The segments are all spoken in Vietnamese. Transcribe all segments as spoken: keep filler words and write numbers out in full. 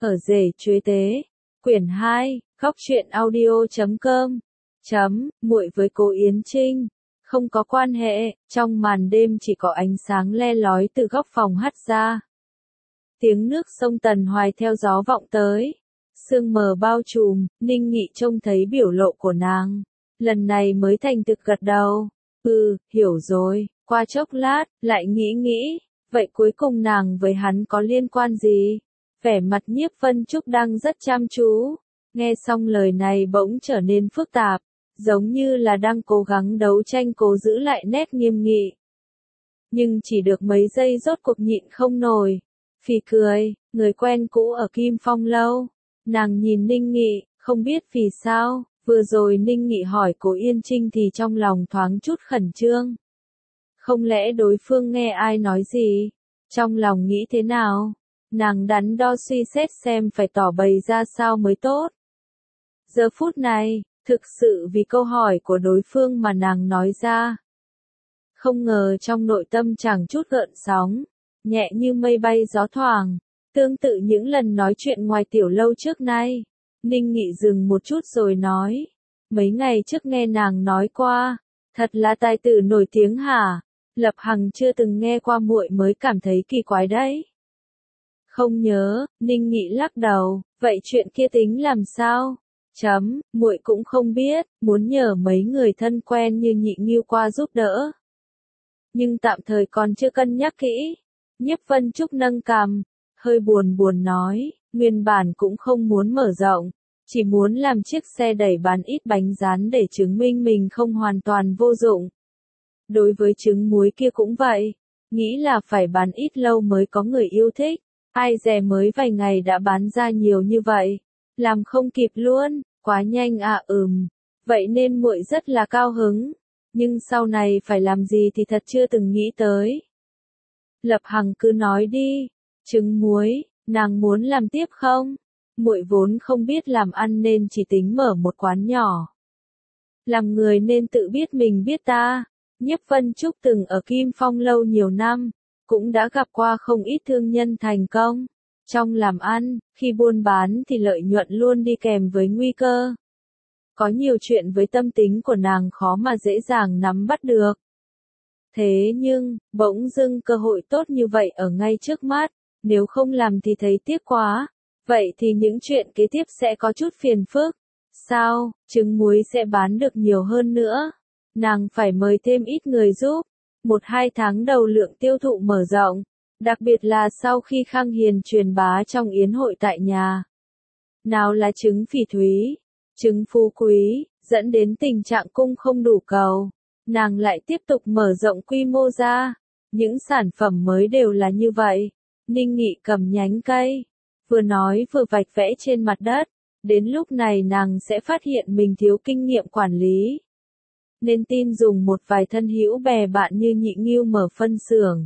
Ở rể chuế tế, quyển hai, góc truyện audio chấm com, chấm, muội với cô Yến Trinh, không có quan hệ, trong màn đêm chỉ có ánh sáng le lói từ góc phòng hắt ra. Tiếng nước sông Tần Hoài theo gió vọng tới, sương mờ bao trùm, Ninh Nghị trông thấy biểu lộ của nàng, lần này mới thành thực gật đầu, ừ, hiểu rồi, qua chốc lát, lại nghĩ nghĩ, vậy cuối cùng nàng với hắn có liên quan gì? Vẻ mặt Nhiếp Vân Trúc đang rất chăm chú, nghe xong lời này bỗng trở nên phức tạp, giống như là đang cố gắng đấu tranh cố giữ lại nét nghiêm nghị. Nhưng chỉ được mấy giây rốt cuộc nhịn không nổi, phì cười, người quen cũ ở Kim Phong lâu, nàng nhìn Ninh Nghị, không biết vì sao, vừa rồi Ninh Nghị hỏi Cố Yên Trinh thì trong lòng thoáng chút khẩn trương. Không lẽ đối phương nghe ai nói gì? Trong lòng nghĩ thế nào? Nàng đắn đo suy xét xem phải tỏ bày ra sao mới tốt. Giờ phút này, thực sự vì câu hỏi của đối phương mà nàng nói ra. Không ngờ trong nội tâm chẳng chút gợn sóng, nhẹ như mây bay gió thoảng, tương tự những lần nói chuyện ngoài tiểu lâu trước nay. Ninh Nghị dừng một chút rồi nói, mấy ngày trước nghe nàng nói qua, thật là tài tử nổi tiếng hả? Lập Hằng chưa từng nghe qua, muội mới cảm thấy kỳ quái đấy. Không nhớ, Ninh Nghị lắc đầu, vậy chuyện kia tính làm sao? Chấm, muội cũng không biết, muốn nhờ mấy người thân quen như Nhị Nghiêu qua giúp đỡ. Nhưng tạm thời còn chưa cân nhắc kỹ. Nhiếp Vân Trúc nâng cằm, hơi buồn buồn nói, nguyên bản cũng không muốn mở rộng, chỉ muốn làm chiếc xe đẩy bán ít bánh rán để chứng minh mình không hoàn toàn vô dụng. Đối với trứng muối kia cũng vậy, nghĩ là phải bán ít lâu mới có người yêu thích, ai dè mới vài ngày đã bán ra nhiều như vậy, làm không kịp luôn, quá nhanh à ừm, vậy nên muội rất là cao hứng, nhưng sau này phải làm gì thì thật chưa từng nghĩ tới. Lập Hằng cứ nói đi, trứng muối, nàng muốn làm tiếp không? Muội vốn không biết làm ăn nên chỉ tính mở một quán nhỏ. Làm người nên tự biết mình biết ta. Nhiếp Vân Trúc từng ở Kim Phong lâu nhiều năm, cũng đã gặp qua không ít thương nhân thành công. Trong làm ăn, khi buôn bán thì lợi nhuận luôn đi kèm với nguy cơ. Có nhiều chuyện với tâm tính của nàng khó mà dễ dàng nắm bắt được. Thế nhưng, bỗng dưng cơ hội tốt như vậy ở ngay trước mắt, nếu không làm thì thấy tiếc quá. Vậy thì những chuyện kế tiếp sẽ có chút phiền phức. Sao, trứng muối sẽ bán được nhiều hơn nữa? Nàng phải mời thêm ít người giúp. Một hai tháng đầu lượng tiêu thụ mở rộng, đặc biệt là sau khi Khang Hiền truyền bá trong yến hội tại nhà. Nào là trứng phỉ thúy, trứng phú quý, dẫn đến tình trạng cung không đủ cầu. Nàng lại tiếp tục mở rộng quy mô ra. Những sản phẩm mới đều là như vậy. Ninh Nghị cầm nhánh cây, vừa nói vừa vạch vẽ trên mặt đất. Đến lúc này nàng sẽ phát hiện mình thiếu kinh nghiệm quản lý. Nên tin dùng một vài thân hữu bè bạn như Nhị Nghiêu mở phân xưởng.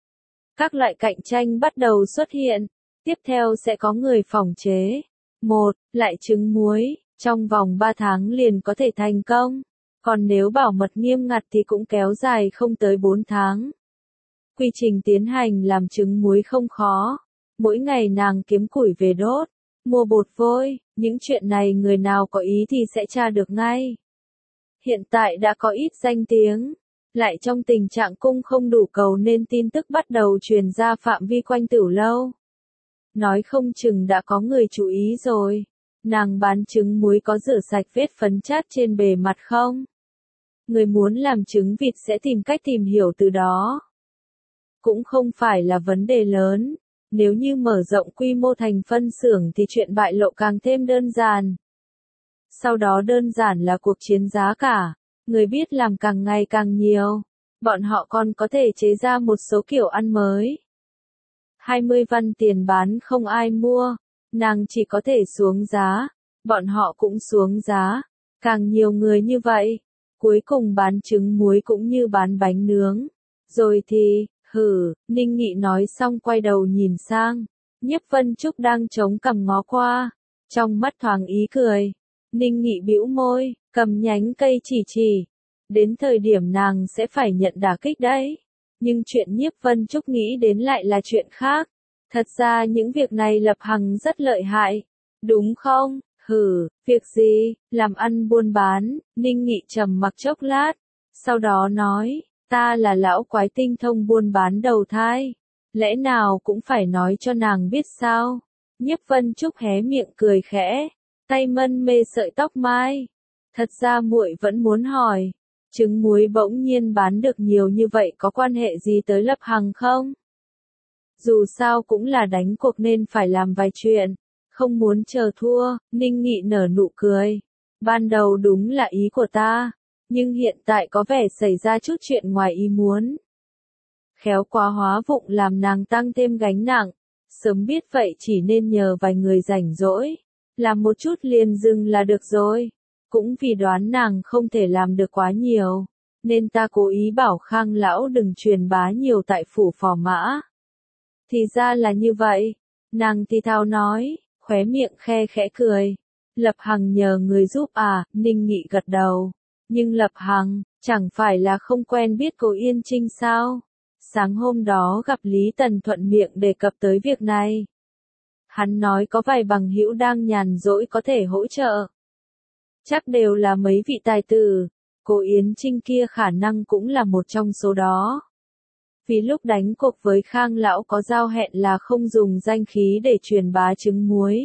Các loại cạnh tranh bắt đầu xuất hiện, tiếp theo sẽ có người phòng chế. Một, lại trứng muối, trong vòng ba tháng liền có thể thành công, còn nếu bảo mật nghiêm ngặt thì cũng kéo dài không tới bốn tháng. Quy trình tiến hành làm trứng muối không khó, mỗi ngày nàng kiếm củi về đốt, mua bột vôi, những chuyện này người nào có ý thì sẽ tra được ngay. Hiện tại đã có ít danh tiếng, lại trong tình trạng cung không đủ cầu nên tin tức bắt đầu truyền ra phạm vi quanh Tửu lâu. Nói không chừng đã có người chú ý rồi, nàng bán trứng muối có rửa sạch vết phấn chát trên bề mặt không? Người muốn làm trứng vịt sẽ tìm cách tìm hiểu từ đó. Cũng không phải là vấn đề lớn, nếu như mở rộng quy mô thành phân xưởng thì chuyện bại lộ càng thêm đơn giản. Sau đó đơn giản là cuộc chiến giá cả, người biết làm càng ngày càng nhiều, bọn họ còn có thể chế ra một số kiểu ăn mới. hai mươi văn tiền bán không ai mua, nàng chỉ có thể xuống giá, bọn họ cũng xuống giá, càng nhiều người như vậy, cuối cùng bán trứng muối cũng như bán bánh nướng. Rồi thì, hử, Ninh Nghị nói xong quay đầu nhìn sang, Nhiếp Vân Trúc đang chống cằm ngó qua, trong mắt thoáng ý cười. Ninh Nghị bĩu môi, cầm nhánh cây chỉ chỉ. Đến thời điểm nàng sẽ phải nhận đả kích đấy. Nhưng chuyện Nhiếp Vân Trúc nghĩ đến lại là chuyện khác. Thật ra những việc này Lập Hằng rất lợi hại, đúng không? Hử, việc gì? Làm ăn buôn bán, Ninh Nghị trầm mặc chốc lát, sau đó nói, ta là lão quái tinh thông buôn bán đầu thai, lẽ nào cũng phải nói cho nàng biết sao? Nhiếp Vân Trúc hé miệng cười khẽ, tay mân mê sợi tóc mai. Thật ra muội vẫn muốn hỏi, trứng muối bỗng nhiên bán được nhiều như vậy có quan hệ gì tới Lập Hằng không? Dù sao cũng là đánh cuộc nên phải làm vài chuyện, không muốn chờ thua. Ninh Nghị nở nụ cười. Ban đầu đúng là ý của ta, nhưng hiện tại có vẻ xảy ra chút chuyện ngoài ý muốn. Khéo quá hóa vụng làm nàng tăng thêm gánh nặng, sớm biết vậy chỉ nên nhờ vài người rảnh rỗi, làm một chút liền dừng là được rồi. Cũng vì đoán nàng không thể làm được quá nhiều, nên ta cố ý bảo Khang lão đừng truyền bá nhiều tại phủ Phò Mã. Thì ra là như vậy, nàng thì thào nói, khóe miệng khe khẽ cười. Lập Hằng nhờ người giúp à? Ninh Nghị gật đầu. Nhưng Lập Hằng, chẳng phải là không quen biết cô Yên Trinh sao? Sáng hôm đó gặp Lý Tần thuận miệng đề cập tới việc này. Hắn nói có vài bằng hữu đang nhàn rỗi có thể hỗ trợ. Chắc đều là mấy vị tài tử, cô Yến Trinh kia khả năng cũng là một trong số đó. Vì lúc đánh cuộc với Khang lão có giao hẹn là không dùng danh khí để truyền bá trứng muối.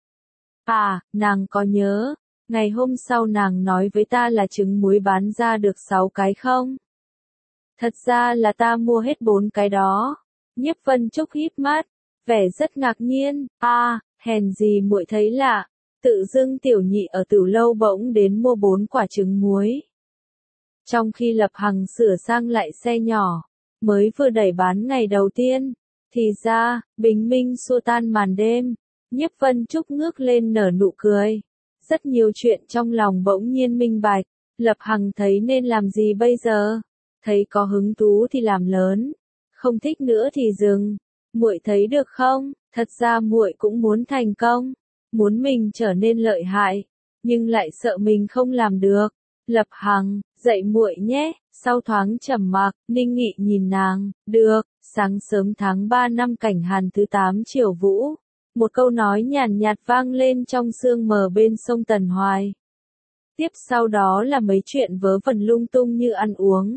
À, nàng có nhớ, ngày hôm sau nàng nói với ta là trứng muối bán ra được sáu cái không? Thật ra là ta mua hết bốn cái đó. Nhiếp Vân Trúc híp mắt, vẻ rất ngạc nhiên. À, hèn gì muội thấy lạ, tự dưng tiểu nhị ở Tử Lâu bỗng đến mua bốn quả trứng muối. Trong khi Lập Hằng sửa sang lại xe nhỏ, mới vừa đẩy bán ngày đầu tiên, thì ra, bình minh xua tan màn đêm. Nhiếp Vân Trúc ngước lên nở nụ cười. Rất nhiều chuyện trong lòng bỗng nhiên minh bạch, Lập Hằng thấy nên làm gì bây giờ? Thấy có hứng thú thì làm lớn, không thích nữa thì dừng. Muội thấy được không? Thật ra muội cũng muốn thành công, muốn mình trở nên lợi hại, nhưng lại sợ mình không làm được. Lập Hằng, dạy muội nhé. Sau thoáng trầm mặc, Ninh Nghị nhìn nàng, được. Sáng sớm tháng ba năm Cảnh Hàn thứ tám Triều Vũ, một câu nói nhàn nhạt vang lên trong sương mờ bên sông Tần Hoài. Tiếp sau đó là mấy chuyện vớ vẩn lung tung như ăn uống,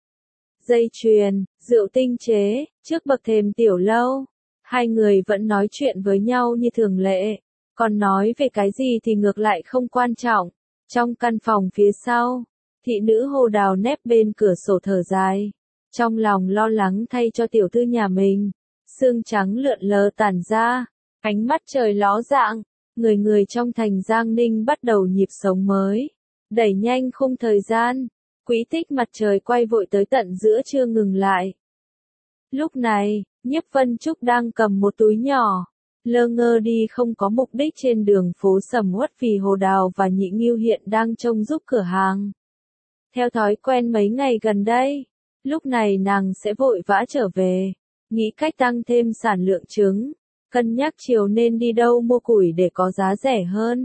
dây chuyền, rượu tinh chế. Trước bậc thềm tiểu lâu, hai người vẫn nói chuyện với nhau như thường lệ, còn nói về cái gì thì ngược lại không quan trọng. Trong căn phòng phía sau, thị nữ Hồ Đào nép bên cửa sổ thở dài, trong lòng lo lắng thay cho tiểu thư nhà mình. Sương trắng lượn lờ tản ra, ánh mắt trời ló dạng, người người trong thành Giang Ninh bắt đầu nhịp sống mới, đẩy nhanh khung thời gian. Quỹ tích mặt trời quay vội tới tận giữa trưa ngừng lại. Lúc này, Nhiếp Vân Trúc đang cầm một túi nhỏ, lơ ngơ đi không có mục đích trên đường phố sầm uất vì Hồ Đào và Nhị Ngưu hiện đang trông giúp cửa hàng. Theo thói quen mấy ngày gần đây, lúc này nàng sẽ vội vã trở về, nghĩ cách tăng thêm sản lượng trứng, cân nhắc chiều nên đi đâu mua củi để có giá rẻ hơn.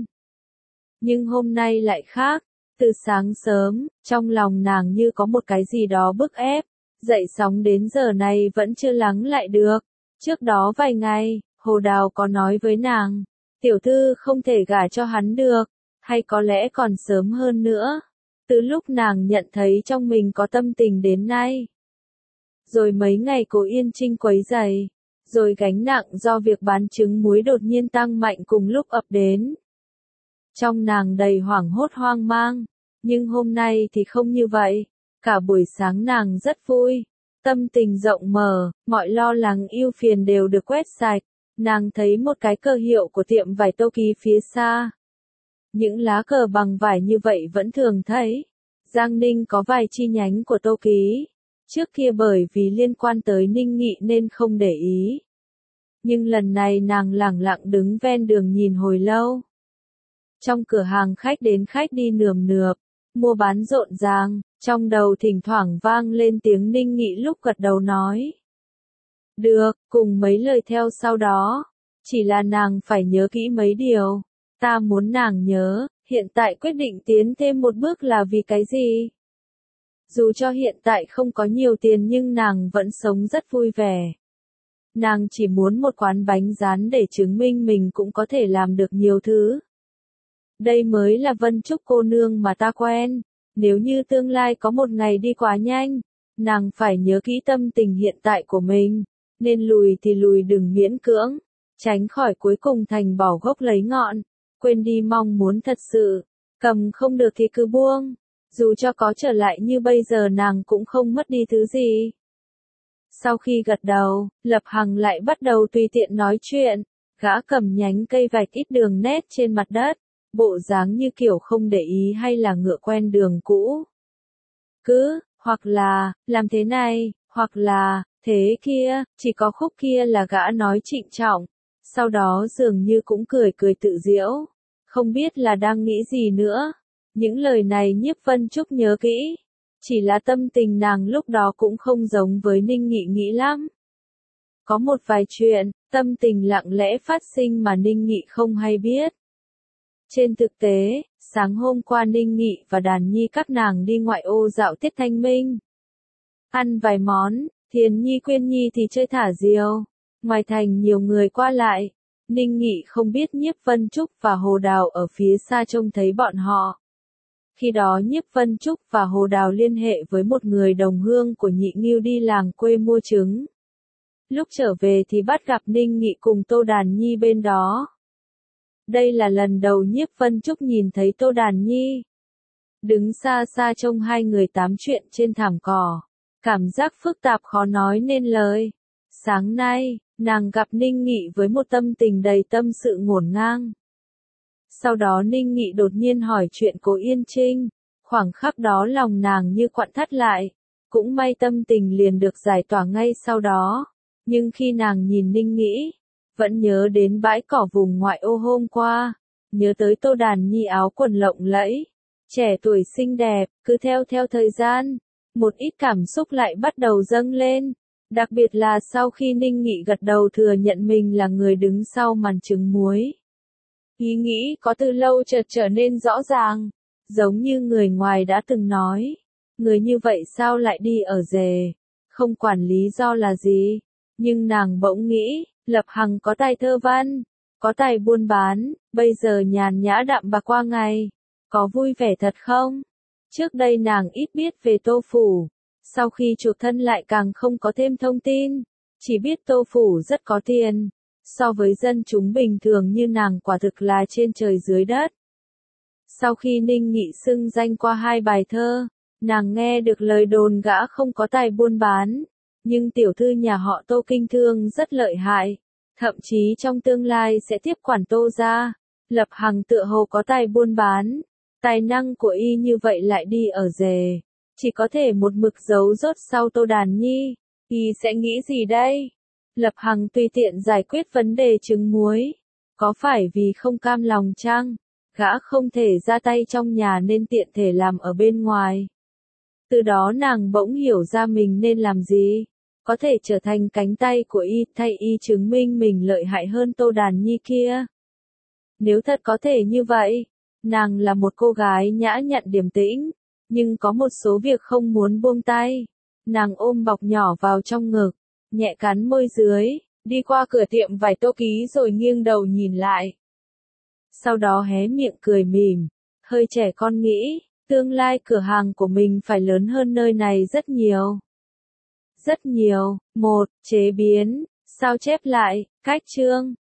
Nhưng hôm nay lại khác. Từ sáng sớm, trong lòng nàng như có một cái gì đó bức ép, dậy sóng đến giờ này vẫn chưa lắng lại được. Trước đó vài ngày, Hồ Đào có nói với nàng, tiểu thư không thể gả cho hắn được, hay có lẽ còn sớm hơn nữa. Từ lúc nàng nhận thấy trong mình có tâm tình đến nay. Rồi mấy ngày cô Yên Trinh quấy rầy, rồi gánh nặng do việc bán trứng muối đột nhiên tăng mạnh cùng lúc ập đến. Trong nàng đầy hoảng hốt hoang mang, nhưng hôm nay thì không như vậy. Cả buổi sáng nàng rất vui, tâm tình rộng mở, mọi lo lắng ưu phiền đều được quét sạch. Nàng thấy một cái cờ hiệu của tiệm vải Tô Ký phía xa. Những lá cờ bằng vải như vậy vẫn thường thấy. Giang Ninh có vài chi nhánh của Tô Ký. Trước kia bởi vì liên quan tới Ninh Nghị nên không để ý. Nhưng lần này nàng lẳng lặng đứng ven đường nhìn hồi lâu. Trong cửa hàng khách đến khách đi nườm nượp, mua bán rộn ràng, trong đầu thỉnh thoảng vang lên tiếng Ninh Nghị lúc gật đầu nói. Được, cùng mấy lời theo sau đó. Chỉ là nàng phải nhớ kỹ mấy điều. Ta muốn nàng nhớ, hiện tại quyết định tiến thêm một bước là vì cái gì? Dù cho hiện tại không có nhiều tiền nhưng nàng vẫn sống rất vui vẻ. nàng chỉ muốn một quán bánh rán để chứng minh mình cũng có thể làm được nhiều thứ. Đây mới là Vân Trúc cô nương mà ta quen, nếu như tương lai có một ngày đi quá nhanh, nàng phải nhớ kỹ tâm tình hiện tại của mình, nên lùi thì lùi đừng miễn cưỡng, tránh khỏi cuối cùng thành bỏ gốc lấy ngọn, quên đi mong muốn thật sự, cầm không được thì cứ buông, dù cho có trở lại như bây giờ nàng cũng không mất đi thứ gì. Sau khi gật đầu, Lập Hằng lại bắt đầu tùy tiện nói chuyện, gã cầm nhánh cây vạch ít đường nét trên mặt đất, bộ dáng như kiểu không để ý hay là ngựa quen đường cũ. Cứ, hoặc là, làm thế này, hoặc là, thế kia, chỉ có khúc kia là gã nói trịnh trọng, sau đó dường như cũng cười cười tự giễu, không biết là đang nghĩ gì nữa. Những lời này Nhiếp Vân Trúc nhớ kỹ, chỉ là tâm tình nàng lúc đó cũng không giống với Ninh Nghị nghĩ lắm. Có một vài chuyện, tâm tình lặng lẽ phát sinh mà Ninh Nghị không hay biết. Trên thực tế, sáng hôm qua Ninh Nghị và Đàn Nhi các nàng đi ngoại ô dạo tiết thanh minh. Ăn vài món, Thiền Nhi Quyên Nhi thì chơi thả diều. Ngoài thành nhiều người qua lại, Ninh Nghị không biết Nhiếp Vân Trúc và Hồ Đào ở phía xa trông thấy bọn họ. Khi đó Nhiếp Vân Trúc và Hồ Đào liên hệ với một người đồng hương của Nhị Ngưu đi làng quê mua trứng. Lúc trở về thì bắt gặp Ninh Nghị cùng Tô Đàn Nhi bên đó. Đây là lần đầu Nhiếp Vân Trúc nhìn thấy Tô Đàn Nhi. Đứng xa xa trông hai người tám chuyện trên thảm cỏ. Cảm giác phức tạp khó nói nên lời. Sáng nay, nàng gặp Ninh Nghị với một tâm tình đầy tâm sự ngổn ngang. Sau đó Ninh Nghị đột nhiên hỏi chuyện Cố Yên Trinh. Khoảng khắc đó lòng nàng như quặn thắt lại. Cũng may tâm tình liền được giải tỏa ngay sau đó. Nhưng khi nàng nhìn Ninh Nghị, vẫn nhớ đến bãi cỏ vùng ngoại ô hôm qua, nhớ tới Tô Đàn Nhi áo quần lộng lẫy, trẻ tuổi xinh đẹp, cứ theo theo thời gian, một ít cảm xúc lại bắt đầu dâng lên, đặc biệt là sau khi Ninh Nghị gật đầu thừa nhận mình là người đứng sau màn trứng muối. Ý nghĩ có từ lâu chợt trở nên rõ ràng, giống như người ngoài đã từng nói, người như vậy sao lại đi ở rể, không quản lý do là gì, nhưng nàng bỗng nghĩ, Lập Hằng có tài thơ văn, có tài buôn bán, bây giờ nhàn nhã đạm bạc qua ngày, có vui vẻ thật không? Trước đây nàng ít biết về Tô Phủ, sau khi chuộc thân lại càng không có thêm thông tin, chỉ biết Tô Phủ rất có tiền, so với dân chúng bình thường như nàng quả thực là trên trời dưới đất. Sau khi Ninh Nghị xưng danh qua hai bài thơ, nàng nghe được lời đồn gã không có tài buôn bán. Nhưng tiểu thư nhà họ Tô kinh thương rất lợi hại, thậm chí trong tương lai sẽ tiếp quản Tô gia. Lập Hằng tựa hồ có tài buôn bán, tài năng của y như vậy lại đi ở rể, chỉ có thể một mực giấu rốt sau Tô Đàn Nhi, y sẽ nghĩ gì đây? Lập Hằng tùy tiện giải quyết vấn đề trứng muối, có phải vì không cam lòng chăng? Gã không thể ra tay trong nhà nên tiện thể làm ở bên ngoài. Từ đó nàng bỗng hiểu ra mình nên làm gì. Có thể trở thành cánh tay của y thay y chứng minh mình lợi hại hơn Tô Đàn Nhi kia. Nếu thật có thể như vậy, nàng là một cô gái nhã nhặn điềm tĩnh, nhưng có một số việc không muốn buông tay. Nàng ôm bọc nhỏ vào trong ngực, nhẹ cắn môi dưới, đi qua cửa tiệm vải Tô Ký rồi nghiêng đầu nhìn lại. Sau đó hé miệng cười mỉm, hơi trẻ con nghĩ, tương lai cửa hàng của mình phải lớn hơn nơi này rất nhiều. Rất nhiều. Một. Chế biến, sao chép lại, cách chương.